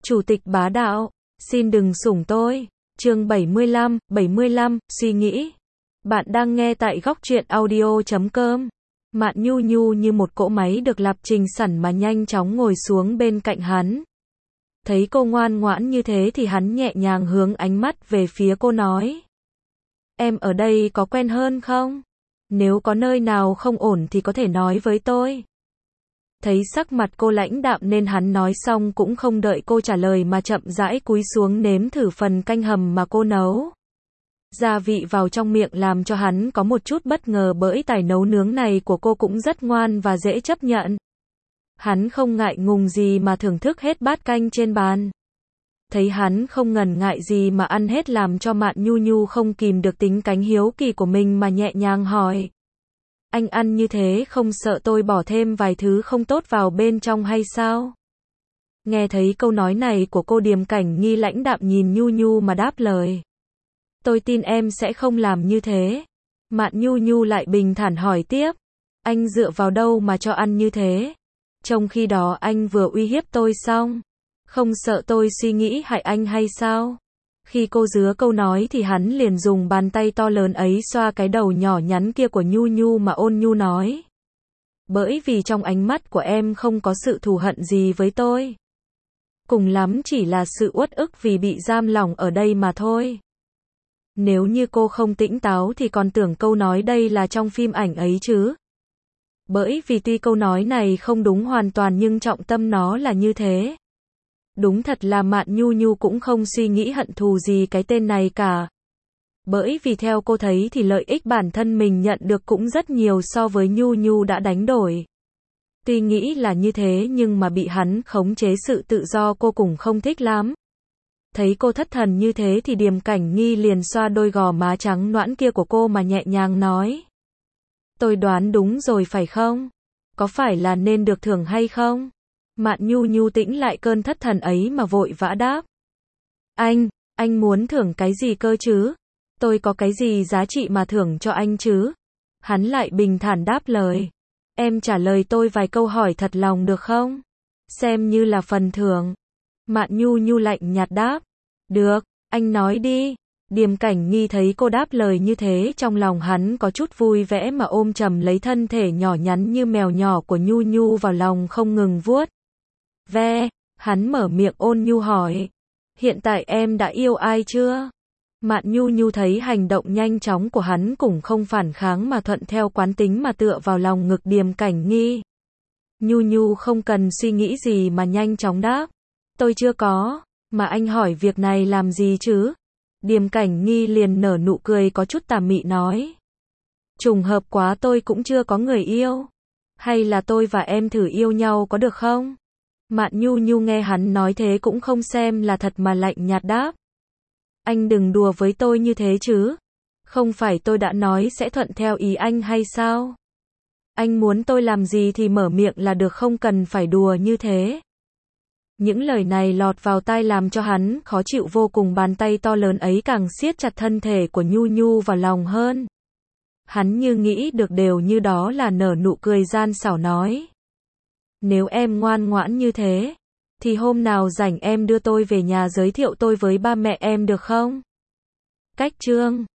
Chủ tịch bá đạo, xin đừng sủng tôi. Chương 75, suy nghĩ. Bạn đang nghe tại góc truyện audio.com. Mạn Nhu Nhu như một cỗ máy được lập trình sẵn mà nhanh chóng ngồi xuống bên cạnh hắn. Thấy cô ngoan ngoãn như thế thì hắn nhẹ nhàng hướng ánh mắt về phía cô nói. Em ở đây có quen hơn không? Nếu có nơi nào không ổn thì có thể nói với tôi. Thấy sắc mặt cô lãnh đạm nên hắn nói xong cũng không đợi cô trả lời mà chậm rãi cúi xuống nếm thử phần canh hầm mà cô nấu. Gia vị vào trong miệng làm cho hắn có một chút bất ngờ bởi tài nấu nướng này của cô cũng rất ngoan và dễ chấp nhận. Hắn không ngại ngùng gì mà thưởng thức hết bát canh trên bàn. Thấy hắn không ngần ngại gì mà ăn hết làm cho Mạn Nhu Nhu không kìm được tính cánh hiếu kỳ của mình mà nhẹ nhàng hỏi. Anh ăn như thế không sợ tôi bỏ thêm vài thứ không tốt vào bên trong hay sao? Nghe thấy câu nói này của cô, Điềm Cảnh Nghi lãnh đạm nhìn Nhu Nhu mà đáp lời. Tôi tin em sẽ không làm như thế. Mạn Nhu Nhu lại bình thản hỏi tiếp. Anh dựa vào đâu mà cho ăn như thế? Trong khi đó anh vừa uy hiếp tôi xong. Không sợ tôi suy nghĩ hại anh hay sao? Khi cô dứa câu nói thì hắn liền dùng bàn tay to lớn ấy xoa cái đầu nhỏ nhắn kia của Nhu Nhu mà ôn nhu nói. Bởi vì trong ánh mắt của em không có sự thù hận gì với tôi. Cùng lắm chỉ là sự uất ức vì bị giam lỏng ở đây mà thôi. Nếu như cô không tỉnh táo thì còn tưởng câu nói đây là trong phim ảnh ấy chứ. Bởi vì tuy câu nói này không đúng hoàn toàn nhưng trọng tâm nó là như thế. Đúng thật là Mạn Nhu Nhu cũng không suy nghĩ hận thù gì cái tên này cả. Bởi vì theo cô thấy thì lợi ích bản thân mình nhận được cũng rất nhiều so với Nhu Nhu đã đánh đổi. Tuy nghĩ là như thế nhưng mà bị hắn khống chế sự tự do cô cũng không thích lắm. Thấy cô thất thần như thế thì Điềm Cảnh Nghi liền xoa đôi gò má trắng nõn kia của cô mà nhẹ nhàng nói. Tôi đoán đúng rồi phải không? Có phải là nên được thưởng hay không? Mạn Nhu Nhu tĩnh lại cơn thất thần ấy mà vội vã đáp. Anh muốn thưởng cái gì cơ chứ? Tôi có cái gì giá trị mà thưởng cho anh chứ? Hắn lại bình thản đáp lời. Em trả lời tôi vài câu hỏi thật lòng được không? Xem như là phần thưởng. Mạn Nhu Nhu lạnh nhạt đáp. Được, anh nói đi. Điềm Cảnh Nghi thấy cô đáp lời như thế trong lòng hắn có chút vui vẻ mà ôm chầm lấy thân thể nhỏ nhắn như mèo nhỏ của Nhu Nhu vào lòng không ngừng vuốt. Ve, hắn mở miệng ôn nhu hỏi. Hiện tại em đã yêu ai chưa? Mạn Nhu Nhu thấy hành động nhanh chóng của hắn cũng không phản kháng mà thuận theo quán tính mà tựa vào lòng ngực Điềm Cảnh Nghi. Nhu Nhu không cần suy nghĩ gì mà nhanh chóng đáp. Tôi chưa có, mà anh hỏi việc này làm gì chứ? Điềm Cảnh Nghi liền nở nụ cười có chút tà mị nói. Trùng hợp quá tôi cũng chưa có người yêu. Hay là tôi và em thử yêu nhau có được không? Mạn Nhu Nhu nghe hắn nói thế cũng không xem là thật mà lạnh nhạt đáp. Anh đừng đùa với tôi như thế chứ. Không phải tôi đã nói sẽ thuận theo ý anh hay sao? Anh muốn tôi làm gì thì mở miệng là được, không cần phải đùa như thế. Những lời này lọt vào tai làm cho hắn khó chịu vô cùng, bàn tay to lớn ấy càng siết chặt thân thể của Nhu Nhu vào lòng hơn. Hắn như nghĩ được đều như đó là nở nụ cười gian xảo nói. Nếu em ngoan ngoãn như thế, thì hôm nào rảnh em đưa tôi về nhà giới thiệu tôi với ba mẹ em được không? Cách chương